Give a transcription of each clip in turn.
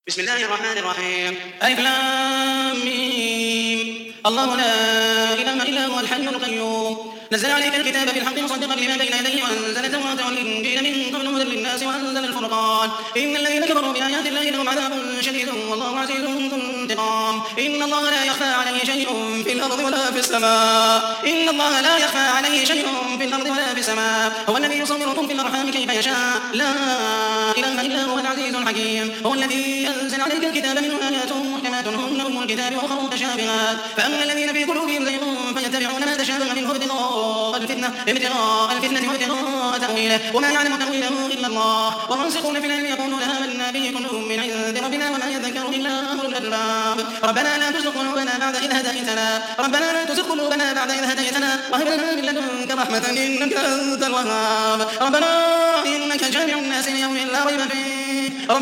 بسم الله الرحمن الرحيم. ألف لام ميم. الله لا إله إلا هو الحي القيوم نزل عليك الكتاب بالحق مصدقا لما بين يديه وأنزل التوراة والإنجيل من قبل هدى للناس وأنزل الفرقان إن الذين كفروا بآيات الله لهم عذاب شديد والله عزيز ذو انتقام إن الله لا يخفى عليه شيء في الأرض ولا في السماء إن الله لا يخفى عليه شيء في الأرض ولا في السماء هو الذي يصوركم في الأرحام كيف يشاء لا إله إلا هو العزيز الحكيم هو الذي أنزل عليك الكتاب منه آيات محكمات هن أم الكتاب وأخر متشابهات فأما الذين في قلوبهم زيغ فيتبعون ما تشابه منه ابتغاء الفتنة وابتغاء تأويله وما يعلم تأويله إلا الله والراسخون في العلم يقولون آمنا به كل من عند ربنا وما يذكر إلا أولو الألباب ربنا لا تزغ قلوبنا بعد إذ هديتنا وهب لنا من لدنك رحمة إنك أنت الوهاب ربنا إنك جامع الناس ليوم لا ريب فيه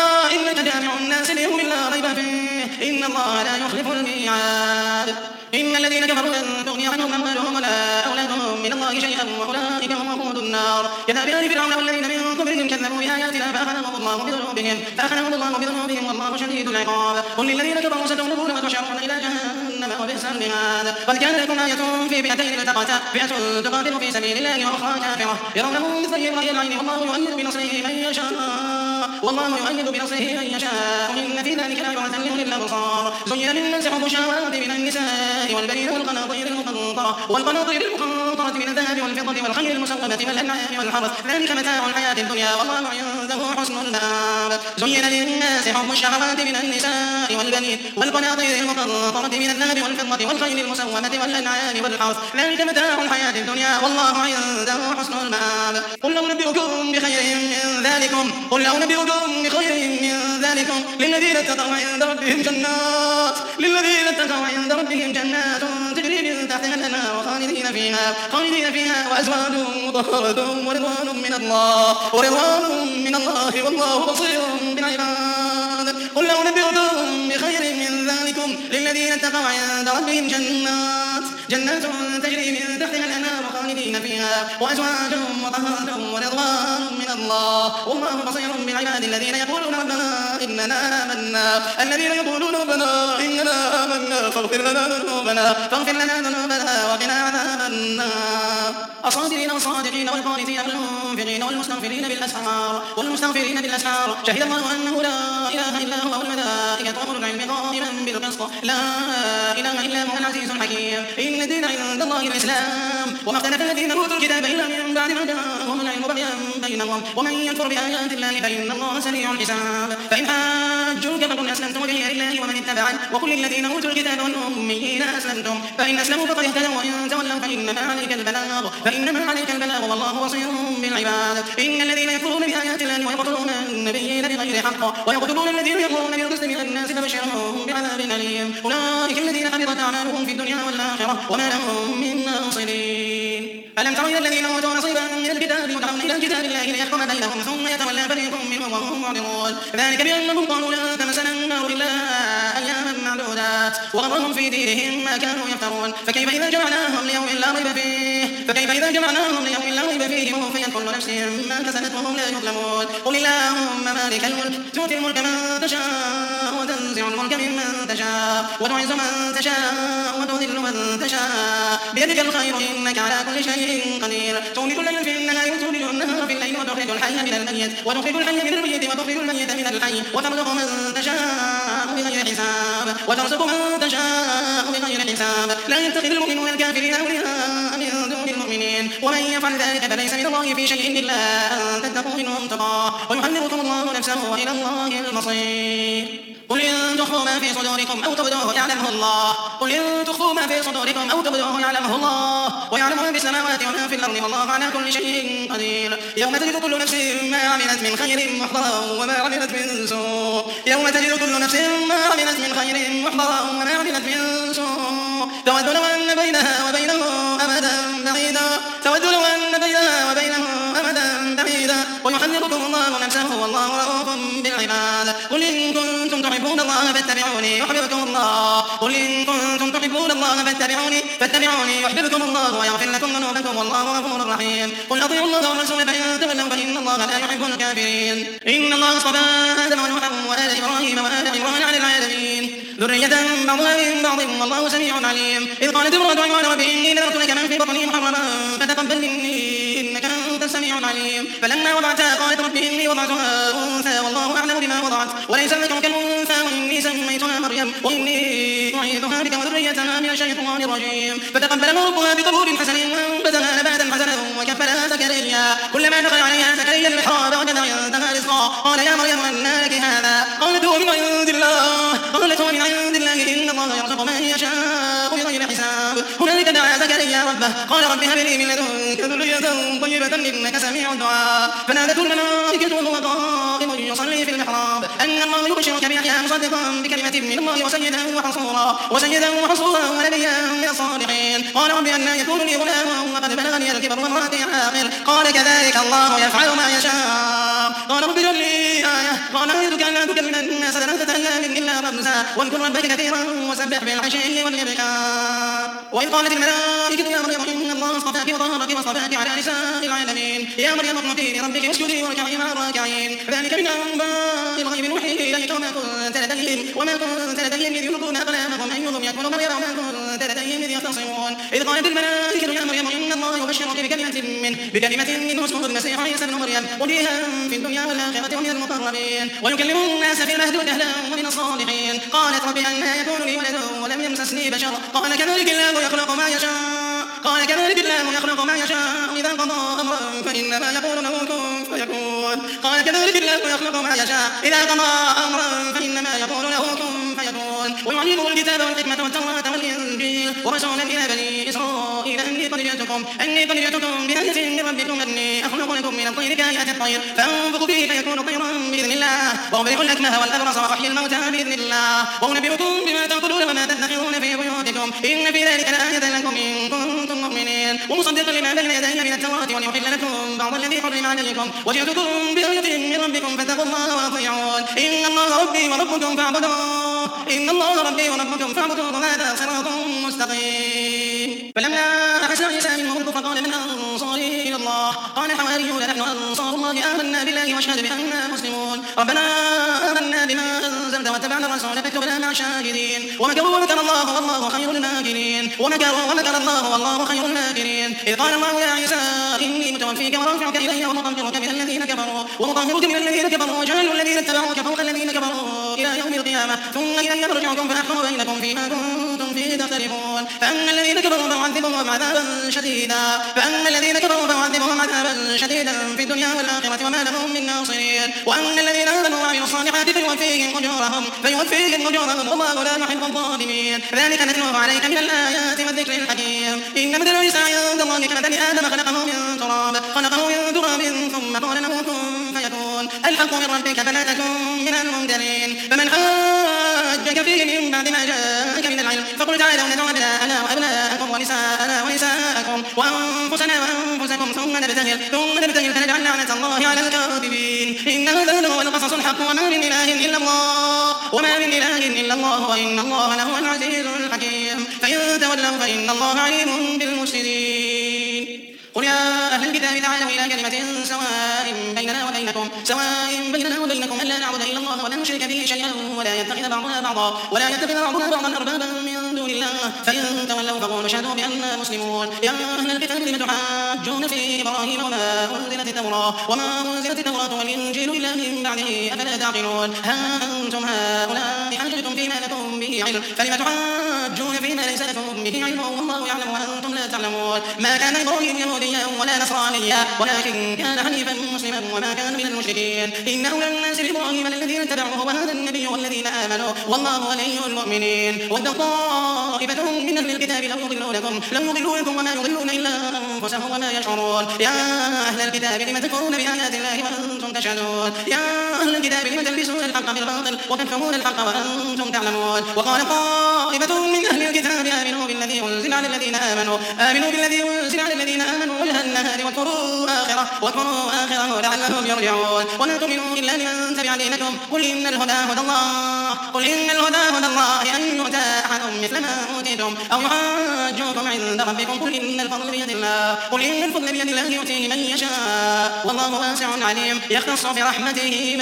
إن الله لا يخلف الميعاد إن الذين كفروا لن تغني عنهم أموالهم ولا أولادهم من الله شيئا وأولئك هم وقود النار كذب آل فرعون والذين من قبلهم كذبوا بآياتنا فأخذهم الله بذنوبهم والله شديد العقاب قل للذين كفروا ستغلبون وتحشرون إلى جهنم وبئس المهاد قد كان لكم آية في فئتين التقتا فئة تقاتل في سبيل الله وأخرى كافرة يرونهم مثلهم رأي العين والله يؤيد بنصره من يشاء إن في ذلك لعبرة لأولي الأبصار زين للناس حب الشهوات من النساء والبنين والقناطير المقنطرة من الذهب والفضة والخيل المسومة والأنعام والحرث ذلك متاع الحياة الدنيا والله عنده حسن المآب زين للناس حب الشهوات من النساء والبنين والقناطير المقنطرة من الذهب والفضة والخيل المسومة والأنعام والحرث ذلك متاع الحياة الدنيا والله عنده حسن المآب قل لو نبئكم بخير من ذلكم للذين اتقوا عند ربهم جنات تجري من تحتها الأنهار خالدين فيها وأزواج مطهرة ورضوان من الله والله بصير بالعباد قل لو نبئكم بخير من ذلكم للذين اتقوا عند ربهم جنات تجري من تحتها الأنهار خالدين فيها وأزواج مطهرة ورضوان من الله والله بصير بالعباد الذين يقولون ربنا إننا آمنا فاغفر لنا ذنوبنا وقنا عذاب النار الصابرين والصادقين والقانتين والمنفقين والمستغفرين بالأسحار شهد الله أنه لا إله إلا هو والملائكة وأولو العلم قائما بالقسط لا إله إلا هو العزيز الحكيم إن الدين عند الله الإسلام وما اختلف الذين أوتوا الكتاب إلا من بعد ما جاءهم العلم بغيا بينهم ومن يكفر بآيات الله فإن الله سريع الحساب فإن حاجوك فقل أسلمت وجهي لله ومن اتبعني وقل للذين أوتوا الكتاب والأميين أسلمتم فإن أسلموا فقد اهتدوا وإن تولوا فإنما عليك البلاغ والله بصير بالعباد إن الذين يكفرون بآيات الله ويقتلون النبيين بغير حق ويقتلون الذين يأمرون بالقسط من الناس فبشرهم بعذاب أليم أولئك الذين حبطت أعمالهم في الدنيا والآخرة وما لهم من ناصرين ألم تر إلى الذين أوتوا نصيبا من الكتاب يدعون إلى كتاب الله ليحكم بينهم ثم يتولى فريق منهم وهم معرضون ذلك بأنهم قالوا لا تمسنا النار إلا أياما معدودات وغرهم في دينهم ما كانوا يفترون فكيف إذا جمعناهم ليوم لا ريب فيه ووفيت كل نفس ما كسبت وهم لا يظلمون قل اللهم مالك الملك تؤتي الملك من تشاء وتنزع الملك ممن تشاء وتعز من تشاء وتذل من تشاء بيدك الخير إنك على كل شيء قدير تولد الليل في النهار وتولد النهار في الليل وتخرج الحي من الميت وتخرج الميت من الحي وترزق من تشاء بغير حساب لا يتخذ المؤمنون الكافرين أولياء من دون المؤمنين ومن يفعل ذلك فليس من الله في شيء إلا أن تتقوا منهم تقاه ويحذركم الله نفسه وإلى الله المصير قل إن تخفوا ما في صدوركم أو تبدوه يعلمه الله ويعلم ما في السماوات وما في الأرض والله على كل شيء قدير يوم تجد كل نفس ما عملت من خير محضرا وما عملت من سوء تود لو أن بينها وبينه أمدا بعيدا ويحذركم الله نفسه والله رؤوف بالعباد قل إن كنتم تحبون الله فاتبعوني يحببكم الله قل إن كنتم تحبون الله فاتبعوني يحببكم الله ويغفر لكم ذنوبكم والله غفور رحيم قل أطيعوا الله والرسول فإن تولوا فإن الله لا يحب الكافرين إن الله اصطفى آدم ونوحا وآل إبراهيم وآل عمران على العالمين ذرية بعضها من بعض والله سميع عليم إذ قالت امرأة عمران رب إني نذرت لك ما في بطني محرما فتقبل مني إنك أنت السميع العليم فلما وضعتها قالت رب إني وضعتها أنثى والله أعلم بما وضعت وليس الذكر كالأنثى وإني سميتها مريم وإني أعيذها بك وذريتها من الشيطان الرجيم فتقبلها ربها بقبول حسن وأنبتها نباتا حسنا وكفلها زكريا كلما دخل عليها زكريا المحراب وجد عندها رزقا قال يا مريم أنى لك هذا قالت هو من عند الله إن الله يرزق من يشاء بغير حساب هنالك دعا زكريا ربه قال رب هب لي من لدنك ذرية طيبة إنك سميع الدعاء فنادته الملائكة وهو قائم يصلي في المحراب أن الله يبشرك بيحيى مصدقا بكلمة من الله وسيدا وحصورا ونبيا من الصالحين قال رب أنى يكون لي غلام وقد بلغني الكبر وامرأتي عاقر قال كذلك الله يفعل ما يشاء قال رب اجعل لي آية قال آيتك ألا تكلم الناس ثلاثة أيام إلا رمزا واذكر ربك كثيرا وسبح بالعشي والإبكار وإذ قالت الملائكة يا مريم إن الله اصطفاك وطهرك واصطفاك على نساء العالمين يا مريم اقنتي لربك واسجدي واركعي مع الراكعين ذلك من أنباء الغيب نوحيه إليك وما كنت لديهم إذ يلقون أقلامهم أيهم يكفر مريم وما كنت لديهم إذ يختصمون إذ قالت الملائكة يا مريم إن الله يبشرك بكلمة منه اسمه المسيح عيسى ابن مريم وجيها في الدنيا والآخرة ومن المقربين ويكلم الناس في المهد وكهلا ومن الصالحين قالت رب أنى يكون لي ولد ولم يمسسني بشر قال كذلك الله يخلق ما يشاء إذا قضى أمرا فإنما يقول له كن فيكون قال كذلك الله يخلق ما يشاء إذا قضى أمرا فإنما يقول له كن فيكون ويعلمه الكتاب والحكمة والتوراة والإنجيل ورسولا إلى بني إسرائيل أني قد جئتكم بآية من ربكم أني أخلق لكم من الطير كهيئة الطير فأنفخ فيه فيكون طيرا بإذن الله وأبرئ الأكمه والأبرص وأحيي الموتى بإذن الله وأنبئكم بما تأكلون وما تدخرون في بيوتكم إن في ذلك لآية لكم إن كنتم مؤمنين ومصدقا لما بين يدي من التوراة وليحل لكم بعض الذي حرم عليكم وجئتكم بآية من ربكم فاتقوا الله وأطيعون إن الله ربي وربكم فاعبدوه وهذا صراط مستقيم فلما أحس عيسى منهم الكفر قال من أنصاري إلى الله قال الحواريون نحن أنصار الله آمنا بالله واشهد بأننا مسلمون ربنا آمنا بما أنزلت واتبعنا الرسول فاكتبنا مع الشاهدين ومكروا ومكر الله والله خير الماكرين ومكر الله والله خير الماكرين إذ قال الله يا عيسى إني متوفيك ورافعك إلي ومطهرك من الذين كفروا وجعل الذين اتبعوك فوق الذين كفروا إلى يوم القيامة ثم إلي مرجعكم فأحكم بينكم فيما كنتم فيه تختلفون فأما الذين كفروا فأعذبهم عذابا شديدا في الدنيا والآخرة وما لهم من ناصرين وأما الذين آمنوا وعملوا الصالحات فيوفيهم أجورهم والله لا يحب الظالمين ذلك نتلوه عليك من الآيات والذكر الحكيم إن مثل عيسى عند الله كمثل آدم خلقه من تراب ثم قال له كن فيكون الحق من ربك فلا تكن من الممترين فمن حاجك فيه من بعد ما جاءك من العلم فقل تعالوا ندعو أبناءنا وأبناءكم ونساءنا ونساءكم وأنفسنا وأنفسكم ثم نبتهل فنجعل لعنة الله على الكاذبين إن هذا لهو القصص الحق وما من إله إلا الله وإن الله لهو العزيز الحكيم فإن تولوا فإن الله عليم بالمفسدين قل يا أهل الكتاب تعالوا إلى كلمة سواء بيننا وبينكم ألا نعبد إلا الله ولا نشرك به شيئا ولا يتخذ بعضنا بعضا أربابا من دون الله فإن تولوا فقولوا اشهدوا بأننا مسلمون يا أهل الكتاب لم تحاجون في إبراهيم وما أنزلت التوراة والإنجيل إلا من بعده أفلا تعقلون ها أنتم هؤلاء حاجتم فيما لكم به علم فلم تحاجون فيما ليس لكم به علم والله يعلم وأنتم لا تعلمون ما كان إبراهيم يهوديا ولا نصرانيا ولكن كان حنيفا مسلما وما كان من المشركين إن أولى الناس بإبراهيم الذين اتبعوه وهذا النبي والذين آمنوا والله ولي المؤمنين ود طائفة من أهل الكتاب لو يضلونكم وما يضلون إلا أنفسهم وما يشعرون يا أهل الكتاب لم تكفرون بآيات الله وأنتم تشهدون يا أهل الكتاب لم تلبسون الحق بالباطل وتكتمون الحق وأنتم تعلمون وقال طائفة من أهل الكتاب آمنوا بالذي أنزل على الذين آمنوا وجه النهار واذكروا آخره لعلهم يرجعون ولا تؤمنوا إلا لمن تبع دينكم قل إن الهدى هدى الله قل إن الهدى هدى الله أن يؤتى أحد مثل ما أوتيتم أو يحاجوكم عند ربكم قل إن الفضل بيد الله يؤتيه من يشاء والله واسع عليم يختص برحمته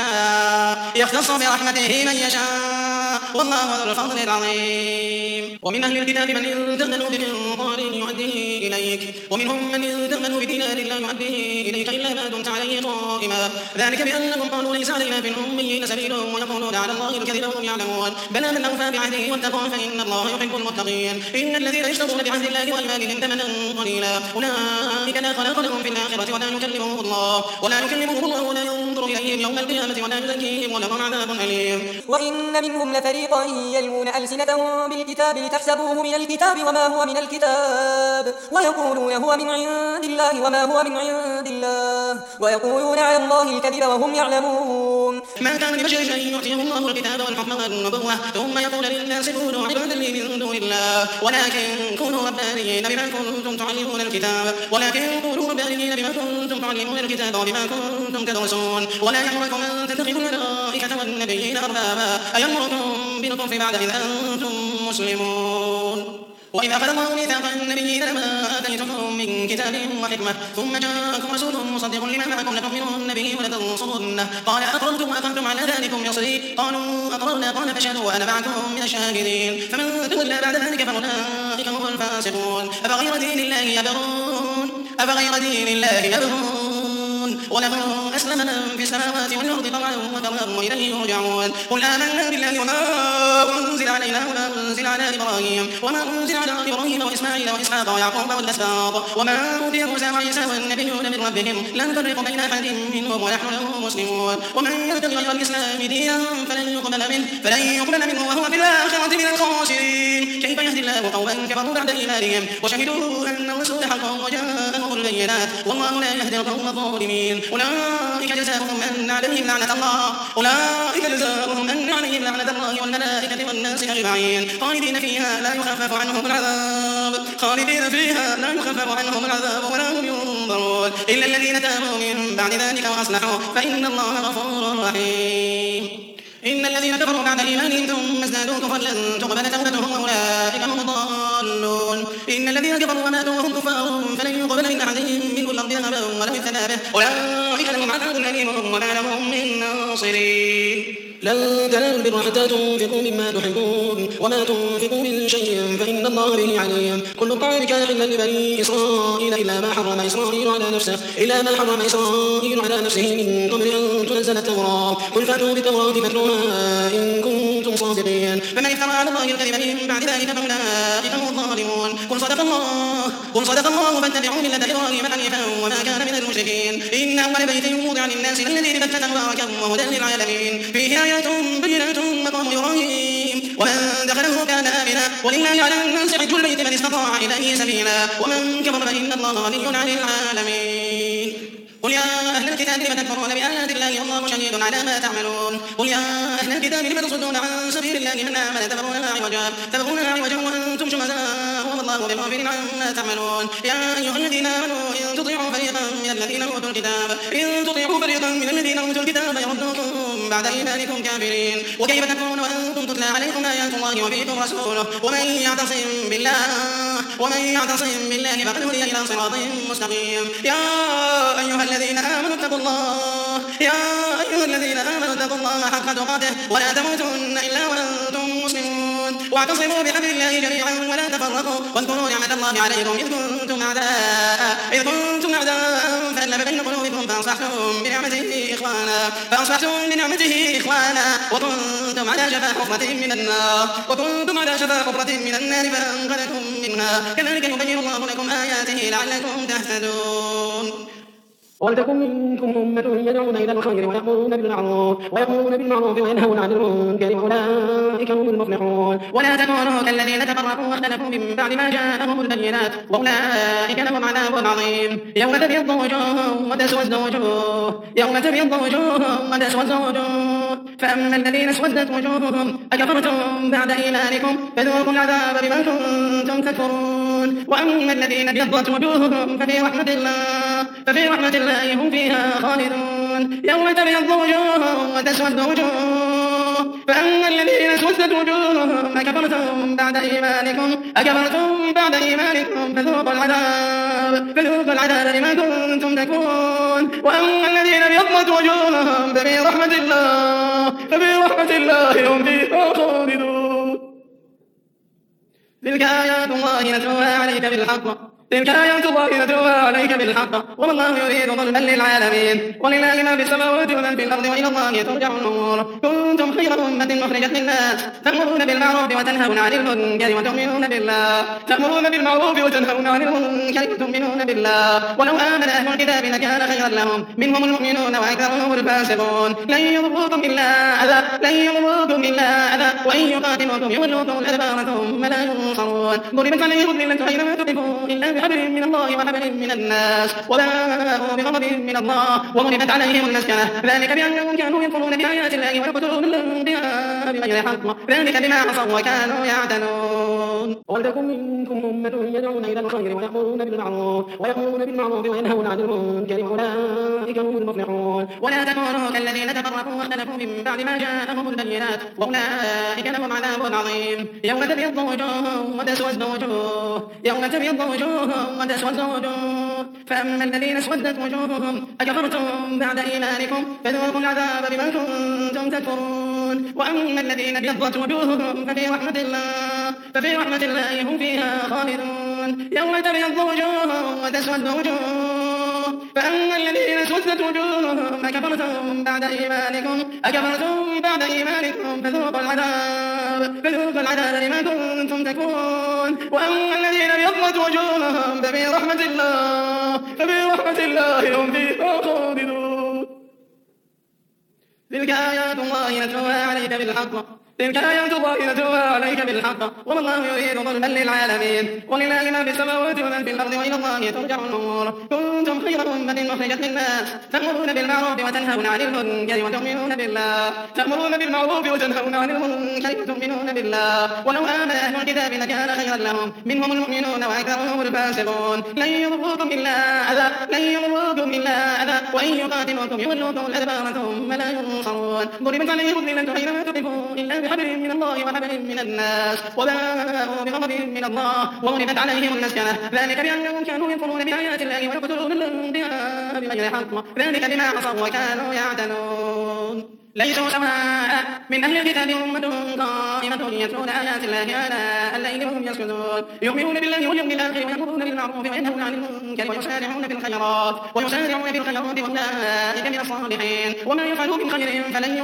من يشاء والله ذو الفضل العظيم. ومن أهل الكتاب من إن تأمنوا بقنطار يؤديه إليك ومنهم من إن تأمنوا بدينار لا يؤديه إليك إلا ما دمت عليه قائما ذلك بأنهم قالوا ليس علينا في الأميين سبيل ويقولون على الله الكذب وهم يعلمون بلى من أوفى بعهده واتقى فإن الله يحب المتقين. إن الذين يشترون بعهد الله وأيمانهم ثمنا قليلا أولئك لا خلاق لهم في الآخرة ولا يكلمهم الله ولا ينظر إليهم يوم القيامة ولا يزكيهم ولهم عذاب أليم. وإن منهم لفريقا يلوون ألسنتهم بالكتاب لتحسبوه من الكتاب وما هو من الكتاب ويقولون هو من عند الله وما هو من عند الله ويقولون على الله الكذب وهم يعلمون. ما كان لبشر أن يؤتيه الله الكتاب والحكم والنبوة ثم يقول للناس كونوا عبادا لي من دون الله ولكن كونوا ربانيين بما كنتم تعلمون الكتاب وبما كنتم تدرسون ولا يأمركم أن تتخذوا الملائكة والنبيين أربابا أيأمركم بالكفر بعد إذ أنتم مسلمون. وإذا أخذ الله ميثاق النبيين لما آتيتكم من كتاب وحكمة ثم جاءكم رسول مصدق لما معكم لتؤمنن به ولتنصرنه قال أقررتم وأخذتم على ذلكم يصري قالوا أقررنا قال فاشهدوا وأنا معكم من الشاهدين فمن تولى بعد ذلك فأولئك هم الفاسقون. أفغير دين الله يبغون وله أسلم من في السماوات والأرض طوعا وكرها وإليه يرجعون. قل آمنا بالله وما أنزل علينا وما أنزل على إبراهيم وإسماعيل وإسحاق ويعقوب والأسباط وما أوتي موسى وعيسى والنبيون من ربهم لا نفرق بين أحد منهم ونحن له مسلمون. ومن يبتغي غير الإسلام دينا فلن يقبل منه وهو في الآخرة من الخاسرين. كيف يهدي الله قوما كفروا بعد إيمانهم وشهدوا أن الرسول حق وجاءهم البينات والله لا يهدي القوم الظالمين. أولئك جزاؤهم أن عليهم لعنة الله والملائكة والناس أجمعين خالدين فيها لا يخفف عنهم العذاب ولا هم ينظرون إلا الذين تابوا من بعد ذلك وأصلحوا فإن الله غفور رحيم. إن الذين كفروا بعد إيمانهم ثم ازدادوا كفرا لن تقبل توبتهم وأولئك هم الضالون. إن الذين كفروا وماتوا وهم كفار فلن يقبل من أحدهم منهم الأرض ذهبا ولو افتدى به أولئك لهم عذاب أليم وما لهم من ناصرين. لن تنالوا البر حتى تنفقوا مما تحبون وما تنفقوا من شيء فإن الله به عليم. كل الطعام كان حلا لبني إسرائيل إلا ما حرم إسرائيل على نفسه من قبل أن تنزل التوراة قل فأتوا بالتوراة فاتلوها إن كنتم صادقين. فمن افترى على الله الكذب من بعد ذلك فأولئك هم الظالمون. قل صدق الله فاتبعوا ملة إبراهيم حنيفا وما كان من المشركين. إن أول بيت وضع للناس الذي ببكة مباركا وهدى للعالمين فيه آيات بينات مقام إبراهيم ومن دخله كان آمنا ولله على الناس حج البيت من استطاع إليه سبيلا ومن كفر فإن الله غني عن العالمين. قل يا أهل الكتاب لم تكفرون بآيات الله والله شهيد على ما تعملون. قل يا أهل الكتاب لم تصدون عن سبيل الله من آمن تبغونها عوجا وأنتم شهداء والله بغافل عما تعملون. يا أيها الذين آمنوا إن تطيعوا فريقا من الذين أوتوا الكتاب يردوكم بعد إيمانكم كافرين. وكيف تكفرون وأنتم تتلى عليكم آيات الله وفيكم رسوله ومن يعتصم بالله فقد هدي إلى صراط مستقيم. يا أيها الذين آمنوا اتقوا الله حق تقاته ولا تموتن إلا وأنتم مسلمون. واعتصموا بحبل الله جميعا ولا تفرقوا واذكروا نعمة الله عليكم إذ كنتم أعداء فألف بين قلوبكم فأصبحتم بنعمته إخوانا وكنتم على شفا حفرة من النار فأنقذكم منها كذلك يبين الله لكم آياته لعلكم تهتدون. ولتكن منكم أمة يدعون إلى الخير ويأمرون بالمعروف وينهون عن المنكر وأولئك هم المفلحون. ولا تكونوا كالذين تفرقوا واختلفوا من بعد ما جاءهم البينات وأولئك لهم عذاب عظيم. يوم تبيض وجوه وتسود وجوه فأما الذين اسودت وجوههم أكفرتم بعد إيمانكم فذوقوا العذاب بما كنتم تكفرون. وأما الذين ابيضت وجوههم ففي رحمة الله هم فيها خالدون. يوم تبيض وجوه وتسود وجوه فأما سوست وجوههم أكفرتم بعد إيمانكم فذوقوا العذاب بما كنتم تكفرون وأما الذين ابيضت وجوههم ففي رحمة الله هم فيها خالدون تلك آيات الله نتلوها عليك بالحق وما الله يريد ظلما للعالمين ولله ما في السماوات وما في الأرض وإلى الله ترجع الأمور كنتم خير أمة أخرجت للناس تأمرون بالمعروف وتنهون عن المنكر وتؤمنون بالله ولو آمن أهل الكتاب لكان خيرا لهم منهم المؤمنون وأكثرهم الفاسقون لن يضروكم إلا أذى وإن يقاتلوكم يولوكم الأدبار ثم لا ينصرون ضربت عليهم الذلة أينما تقفوا إلا بحبل من الله وحبل من الناس وباءوا بغضب من الله وضربت عليهم المسكنة ذلك بأنهم كانوا يكفرون بآيات الله ويقتلون الأنبياء بغير حق ذلك بما عصوا وكانوا يعتدون ولتكن منكم أمة يدعون إلى الخير ويأمرون بالمعروف وينهون عن المنكر وأولئك هم المفلحون ولا تكونوا كالذين تفرقوا واختلفوا من بعد ما جاءهم البينات وأولئك لهم عذاب عظيم يوم تبيض وجوه وتسود وجوه فأما الذين اسودت وجوههم أكفرتم بعد إيمانكم فذوقوا العذاب بما كنتم تكفرون وأما الذين ابيضت وجوههم ففي رحمة الله هم فيها خالدون يوم تبيض وجوه وتسود وجوه فأما الذين اسودت وجوههم أكفرتم بعد إيمانكم فذوقوا العذاب بما كنتم تكفرون وأما الذين ابيضت وجوههم ففي رحمة الله هم فيها خالدون تلك آيات الله نتلوها عليك بالحق وما الله يريد ظلما للعالمين ولله ما في السماوات وما في الأرض وإلى الله ترجع الأمور كنتم خير أمة أخرجت للناس تأمرون بالمعروف وتنهون عن المنكر وتؤمنون بالله ولو آمن أهل الكتاب لكان خيرا لهم منهم المؤمنون وأكثرهم الفاسقون لن يضروكم إلا أذى وإن يقاتلوكم يولوكم الأدبار ثم لا ينصرون ضربت عليهم الذلة أينما تقفوا إلا بحبل من الله وحبل من الناس وباءوا بغضب من الله وضربت عليهم المسكنة ذلك بأنهم كانوا يكفرون بآيات الله ويقتلون الأنبياء بغير حق ذلك بما عصوا وكانوا يعتدون ليسوا سواء من أهل الكتاب أمة قائمة يتلون آيات الله آناء الليل وهم يسجدون يؤمنون بالله واليوم الآخر ويأمرون بالمعروف وينهون عن المنكر ويسارعون في الخيرات وأولئك من الصالحين وما يفعلوا من خير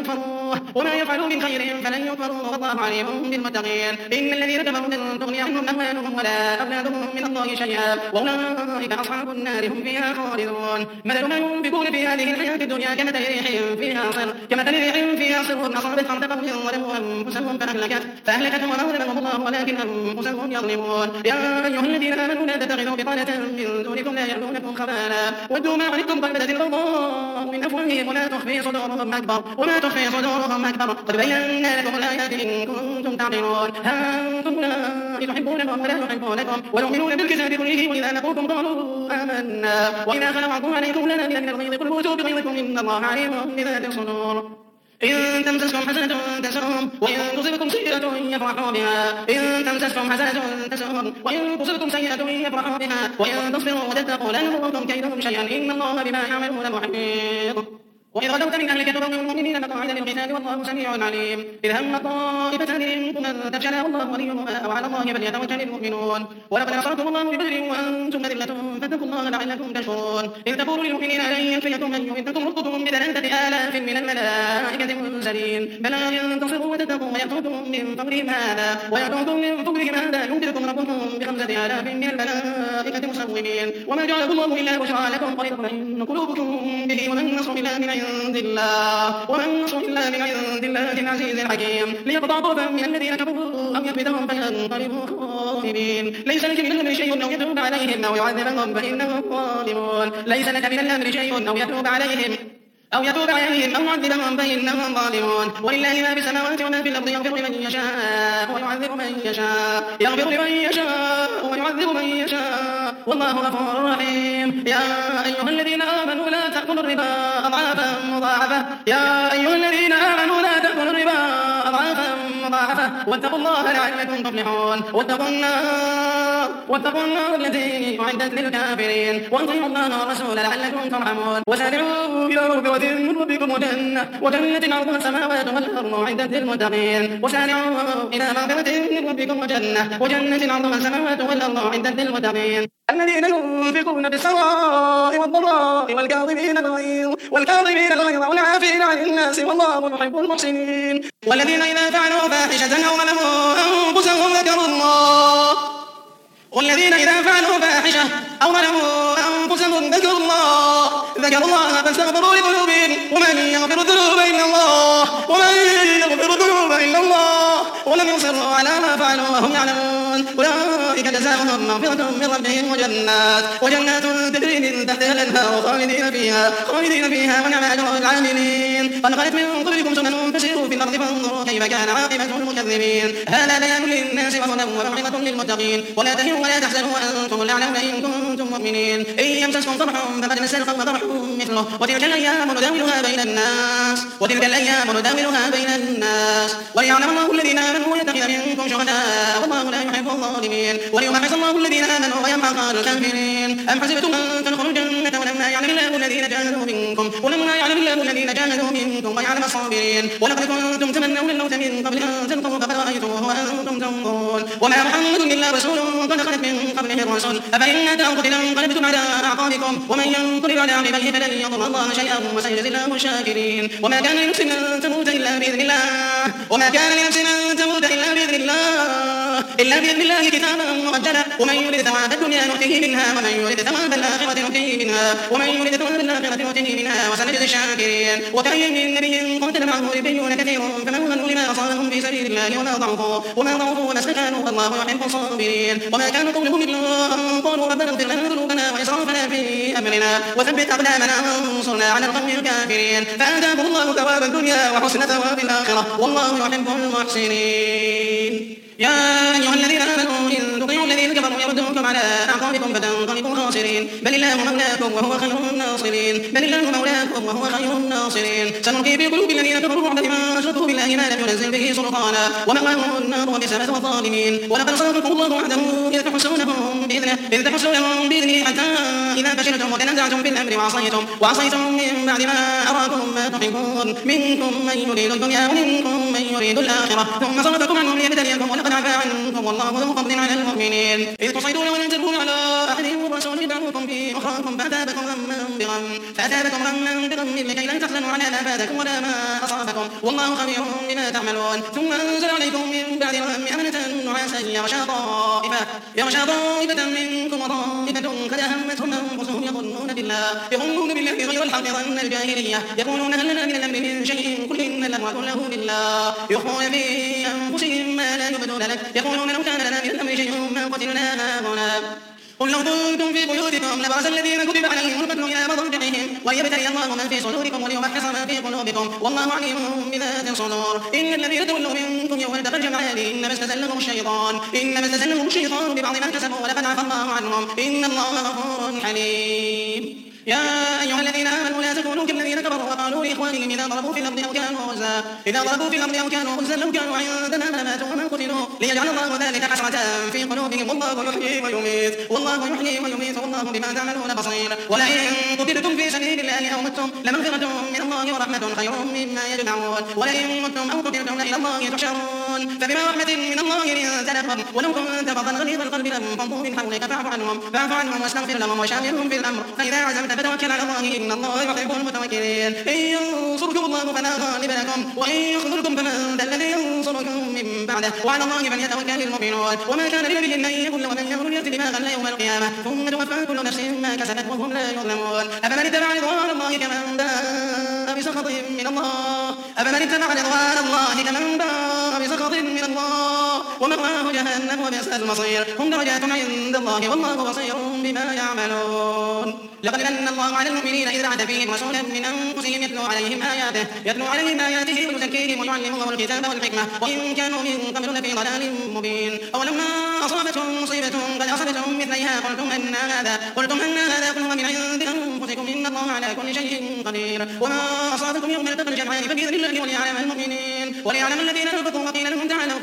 فلن يكفروه والله عليم بالمتقين إن الذين كفروا لن تغني عنهم أموالهم ولا أولادهم من الله شيئا وأولئك أصحاب النار هم فيها خالدون مثل ما ينفقون في هذه الحياة الدنيا كمثل ريح فيها صر أصابت حرث قوم ظلموا أنفسهم فأهلكت وما ظلمهم الله ولكن أنفسهم يظلمون يا أيها الذين آمنوا لا تتخذوا بطانة من دونكم لا يألونكم خبالا ودوا ما عنتم قد بدت البغضاء من أفواههم وما تخفي صدورهم أكبر قد بينا لكم الآيات إن كنتم تعقلون ها أنتم أولئك تحبونهم ولا يحبونكم ويؤمنون بالكتاب كله وإذا لقوكم قالوا آمنا وإذا خلوا عنكم عليكم لا نبيا من الغيظ قل موتوا بغيظكم إن الله عليم بذات الصدور إن تمسسكم حسنة تسؤهم وإن تصبكم سيئة يفرحوا بها وإن تصبروا وتتقوا لا يضركم كيدهم شيئا إن الله بما يعملون محيط وإذ غدوت من أهلك تبوئ المؤمنين مقاعد للقتال والله سميع عليم إذ هم طائفتان منكم أن تفشلا والله وليهما وعلى الله فليتوكل المؤمنون ولقد نصركم الله ببدر وأنتم أذلة فاتقوا الله لعلكم تشكرون إذ تقول للمؤمنين لن يكفيكم أن يمدكم ربكم ب3,000 من الملائكة منزلين بلى إن تصبروا وتتقوا ويأتوكم من فضلهم هذا يمدكم ربكم ب5,000 من الملائكة مسومين وما جعله الله إلا بشرى لكم قد تطمئن قلوبكم به وما النصر إلا من عند الله العزيز الحكيم ليقطع طرفا من الذين كفروا أو يكبتهم فينقلبوا خائبين ليس لك من الأمر شيء أو يتوب عليهم أو يعذبهم فإنهم ظالمون ليس لك من الأمر شيء أو يتوب عليهم أو يعذبهم فإنهم ظالمون ولله ما في السماوات وما في الأرض يغفر لمن يشاء ويعذب من يشاء والله غفور رحيم يا أيها الذين آمنوا لا تأكلوا الربا أضعافا مضاعفة مضاعفة واتقوا الله لعلكم تفلحون واتقوا النار التي أعدت للكافرين وأطيعوا الله والرسول لعلكم ترحمون وسارعوا إلى مغفرة من ربكم وجنة عرضها السماوات والأرض أعدت للمتقين وسارعوا إلى مغفرة من ربكم وجنة عرضها السماوات والأرض أعدت للمتقين الذين ينفقون بالسراء والضراء والكاظمين الغيظ والعافين عن الناس والله يحب المحسنين والذين إذا فعلوا فاحشة أو ظلموا أنفسهم ذكروا الله ذكروا الله فاستغفروا لذنوبهم ومن يغفر الذنوب إلا الله ولم يصروا على ما فعلوا وهم يعلمون أولئك جزاؤهم مغفرة من ربهم وجنات تجري من تحتها الأنهار خالدين فيها ونعم أجر العاملين قد خلت من قبلكم سنن فسيروا في الأرض فانظروا كيف كان عاقبة المكذبين هذا بيان للناس وهدى وموعظة للمتقين ولا تهنوا ولا تحزنوا وأنتم الأعلون إن كنتم مؤمنين إن يمسسكم قرح فقد مس القوم قرح مثله وتلك الأيام نداولها بين الناس وليعلم الله الذين آمنوا ويتخذ منكم شهداء والله لا يحب الظالمين وليمحص الله الذين آمنوا ويمحق الكافرين أم حسبتم أن تدخلوا الجنة ولما يعلم الله الذين جاهدوا منكم ويعلم الصابرين ولقد كنتم تمنون الموت من قبل أن تلقوه فقد رأيتموه وأنتم تنظرون وما محمد إلا رسول قد خلت من قبله الرسل أفإن مات أو قتل انقلبتم على أعقابكم ومن ينقلب على عقبيه فلن يضر الله شيئا وسيجزي الله الشاكرين وما كان لنفس أن تموت إلا بإذن الله كتابا مؤجلا ومن يرد ثواب الدنيا نؤته منها ومن يرد ثواب الآخرة نؤته منها وسنجزي الشاكرين وكأي من نبي قاتل معه ربيون كثير فما وهنوا لما أصابهم في سبيل الله وما ضعفوا وما استكانوا والله يحب الصابرين وما كان قولهم إلا أن قالوا ربنا اغفر لنا ذنوبنا وإسرافنا في أمرنا وثبت أقدامنا وانصرنا على القوم الكافرين فآتاهم الله ثواب الدنيا وحسن ثواب الآخرة والله يحب المحسنين يا أيها الذين آمنوا إن تطيعوا الذين كفروا يردوكم على أعقابكم فتنقلبوا خاسرين بل الله مولاكم وهو خير الناصرين سنلقي في قلوب الذين كفروا الرعب بما أشركوا بالله ما لم ينزل به سلطانا ومأواهم النار وبئس مثوى الظالمين ولقد صدقكم الله وعده إذ تحسونهم بإذنه حتى إذا فشلتم وتنازعتم في الأمر وعصيتم من بعد ما أراكم ما تحبون منكم من يريد الدنيا ومنكم من يريد الآخرة ثم صرفكم عنهم ليبتليكم ولقد عفا عنكم والله ذو فضل على المؤمنين إذ تصعدون ولا تلوون على أحد والرسول يدعوكم في أخراكم فأتابكم غما بغم لكي لا تحزنوا على ما فاتكم ولا ما أصابكم والله خبير بما تعملون ثم أنزل عليكم من بعد الغم أمنة نعاسا يغشى طائفة منكم وطائفة قد أهمتهم أنفسهم يظنون بالله غير الحق ظن الجاهلية يقولون هل لنا من الأمر من شيء قل إن الأمر كله لله يخفون في أنفسهم ما لا يبدون لك يقولون لو كان لنا من الأمر شيء ما قتلنا هاهنا قل لو كنتم في بيوتكم لبرز الذين كتب عليهم القتل إلى مضاجعهم وليبتلي الله ما في صدوركم وليمحص ما في قلوبكم والله عليم بذات الصدور إن الذين تولوا منكم يوم التقى الجمعان إنما استزلهم الشيطان ببعض ما كسبوا ولقد عفا الله عنهم إن الله غفور حليم يا أيها الذين آمنوا لا تكونوا كالذين كفروا وقالوا لإخوانهم إذا ضربوا في الأرض أو كانوا غزا لو كانوا عندنا ما ماتوا وما قتلوا ليجعل الله ذلك حسرة في قلوبهم والله يحيي ويميت والله بما تعملون بصير ولئن قتلتم في سبيل الله أو متم لمغفرة من الله ورحمة خير مما يجمعون ولئن متم أو قتلتم إلى الله تحشرون فبما رحمة من الله لنت لهم ولو كنت فظا غليظ القلب لانفضوا من حولك فاعف عنهم واستغفر لهم وشاورهم في الأمر فإذا عزمت فتوكل على الله إن الله يحب المتوكلين إن ينصركم الله فلا غالب لكم وإن يخذلكم فمن ذا الذي ينصركم من بعده وعلى الله فليتوكل المؤمنون وما كان لنبي أن يغل ومن يغل يأت بما غل يوم القيامة ثم توفى كل نفس ما كسبت وهم لا يظلمون أفمن اتبع رضوان الله كمن باء بسخط من الله ومأواه جهنم وبئس المصير هم درجات عند الله والله بصير بما يعملون لقد من الله على المؤمنين إذ بعث فيهم رسولا من أنفسهم يتلو عليهم آياته ويزكيهم ويعلمهم الكتاب والحكمة وإن كانوا من قبل لفي ضلال مبين أولما أصابتهم مصيبة قد أصبتهم مثليها قلتم أن هذا قل هو من عند أنفسكم إن الله على كل شيء قدير وما أصابكم يوم التقى الجمعان فبإذن الله وليعلم المؤمنين وليعلم الذين نفقوا وقيل لهم تعالوا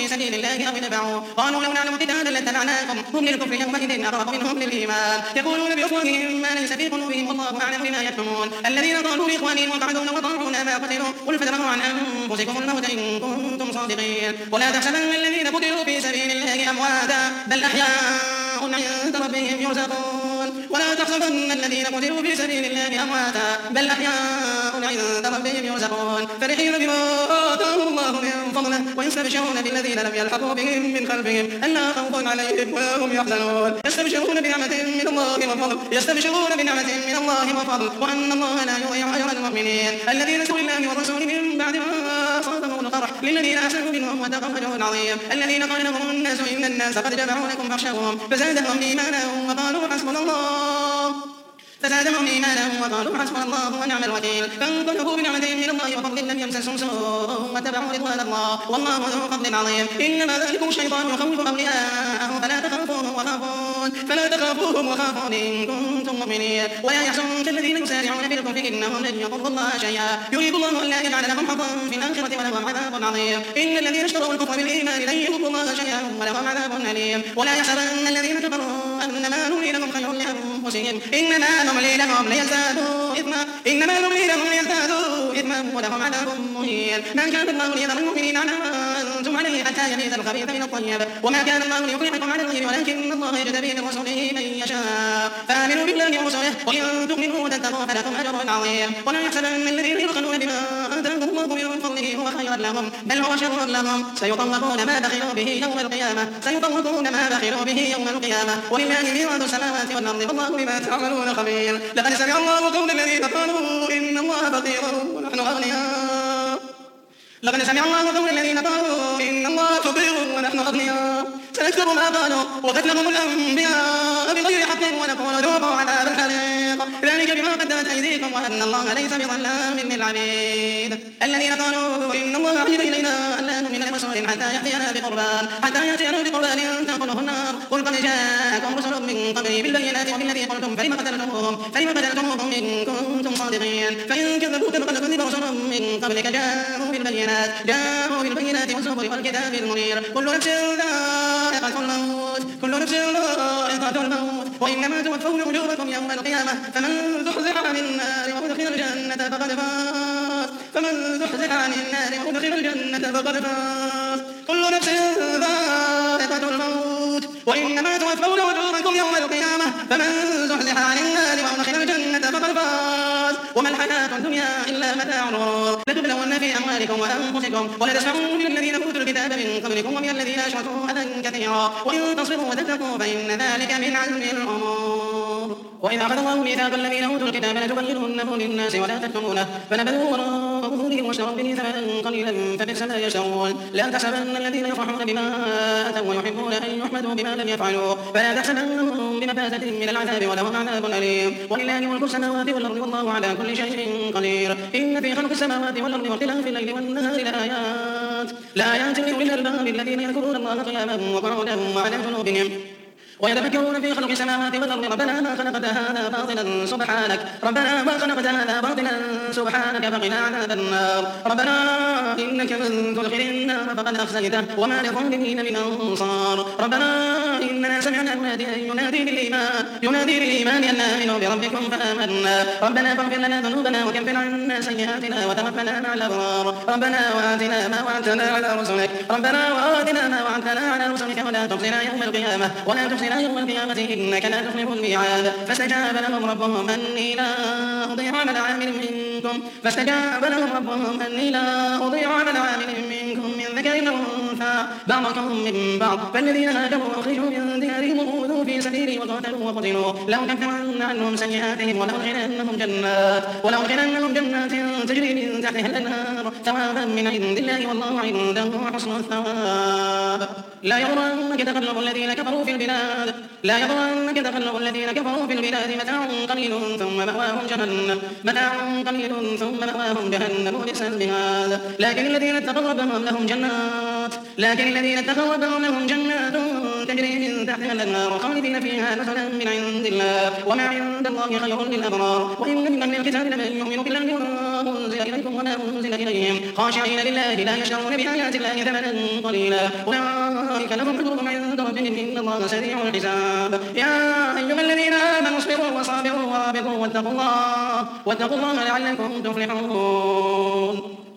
سبيل الله أو اتبعوا قالوا لو نعلم قتالا لاتبعناكم هم للكفر يومئذ أقرب منهم للإيمان يقولون بأفواههم ما ليس في قلوبهم والله أعلم بما يكتمون الذين قالوا لإخوانهم وقعدوا وطاعونا ما قتلوا قل فادرءوا عن أنفسكم الموت إن كنتم صادقين ولا تحسبن الذين قتلوا في سبيل الله أمواتا بل أحياء عند ربهم يرزقون ولا تحسبن الذين قتلوا في سبيل الله أمواتا بل أحياء عند ربهم يرزقون فرحين بما آتاهم الله من فضله ويستبشرون بالذين لم يلحقوا بهم من خلفهم ألا خوف عليهم ولا هم يحزنون يستبشرون بنعمة من الله وفضل وأن الله لا يضيع أجر المؤمنين الذين سووا الله والرسول من بعد ما أصابهم القرح للذين أحسنوا منهم واتقوا أجر عظيم الذين قال لهم الناس إن الناس قد جمعوا لكم فاخشوهم فزادهم إيمانا وقالوا حسبنا الله ونعم الوكيل فانقلبوا بنعمة من الله وفضل لم يمسسهم سوء واتبعوا رضوان الله والله ذو فضل عظيم إنما ذلكم الشيطان يخوف أولياءه فلا تخافوهم وخافون إن كنتم مؤمنين ولا يحزنك الذين يسارعون بالكفر إنهم لن يضروا الله شيئا يريد الله ألا يجعل لهم حظا في الآخرة ولهم عذاب عظيم إن الذين اشتروا الكفر بالإيمان لن يضروا الله شيئا ولهم عذاب أليم ولا يحسبن الذين كفروا أنما نملي لهم خير لأنفسهم إنما نملي لهم ليزدادوا إثما ولهم عذاب مهين ما كان الله ليذر المؤمنين على ما أنتم عليه حتى يميز الخبيث من الطيب وما كان الله ليطلعكم على الغيب ولكن الله يجتبي من رسله من يشاء فآمنوا بالله ورسله وإن تؤمنوا وتتقوا فلكم أجر عظيم ولا يحسبن الذين يبخلون بما آتاهم الله من فضله هو خيرا لهم بل هو شر لهم سيطوقون ما بخلوا به يوم القيامة ولله ميراث السماوات والأرض والله بما تعملون خبير لقد سمع الله قول الذين قالوا إن الله فقير ونحن أغنياء سنكتب ما قالوا وقتلهم الأنبياء بغير حق ونقول ذوقوا عذاب الحريق ذلك بما قدمت أيديكم وأن الله ليس بظلام للعبيد الذين قالوا إن الله عهد إلينا ألا نؤمن لرسول حتى يأتينا بقربان تأكله النار قل قد جاءكم رسل من قبلي بالبينات وبالذي قلتم فلم قتلتموهم إن كنتم صادقين فإن كذبوك فقد كذب رسل من قبلك جاءوا بالبينات والزبر والكتاب المنير كل نفس ذائقة الموت وإنما توفون أجوركم يوم القيامة فمن زحزح عن النار وأدخل الجنة فقد فاز كل نفس ذائقة الموت وإنما توفون أجوركم يوم القيامة فمن زحزح عن النار وأدخل الجنة فقد فاز وما الحياة الدنيا إلا متاع الغرور لتبلون في أموالكم وأنفسكم ولتسمعون من الذين أوتوا الكتاب من قبلكم ومن الذين أشركوا أذى كثيرا وإن تصبروا وتتقوا فإن ذلك من عزم الأمور وإذا أخذ الله ميثاق الذين أوتوا الكتاب لتبيننه للناس ولا تكتمونه فنبذوه وراء ظهورهم واشتروا به ثمنا قليلا فبئس ما يشترون لا تحسبن الذين يفرحون بما أتوا ويحبون أن يحمدوا بما لم يفعلوا فلا تحسبنهم بمفازة من العذاب ولهم عذاب أليم ولله ملك السماوات والأرض والله على كل شيء قدير إن في خلق السماوات والأرض واختلاف الليل والنهار لآيات لأولي الألباب الذين يذكرون الله قياما وقعودا وعلى جنوبهم ويتفكرون في خلق السماوات والأرض ربنا ما خلقت هذا باطلا سبحانك فقنا عذاب النار ربنا إنك من تدخل النار فقد أخزيته وما للظالمين من أنصار ربنا إننا سمعنا مناديا ينادي للإيمان أن آمنوا بربكم فآمنا ربنا فاغفر لنا ذنوبنا وكفر عنا سيئاتنا وتوفنا مع الأبرار ربنا وآتنا ما وعدتنا على رسلك ولا تخزنا يوم القيامة إنك لا تخلف الميعاد فاستجاب لهم ربهم أني لا أضيع عمل عامل منكم من ذكر أو أنثى بعضكم من بعض فالذين هاجروا وأخرجوا من ديارهم وأوذوا في سبيلي وقاتلوا وقتلوا لأكفرن عنهم سيئاتهم ولأدخلنهم جنات تجري من تحتها الأنهار ثوابا من عند الله والله عنده حسن الثواب لا يغرنك تقلب الذين كفروا في البلاد متاع قليل ثم مأواهم جهنم وبئس المهاد لكن الذين اتقوا ربهم لهم جنات تجري من تحتها الأنهار خالدين فيها نزلا من عند الله وما عند الله خير للأبرار وإن من أهل الكتاب لمن يؤمن بالله وما أنزل أنزل إليكم وما أنزل إليهم خاشعين لله لا يشترون بآيات الله ثمنا قليلا أولئك لهم أجرهم عند ربهم إن الله سريع الحساب يا أيها الذين آمنوا اصبروا وصابروا ورابطوا واتقوا الله لعلكم تفلحون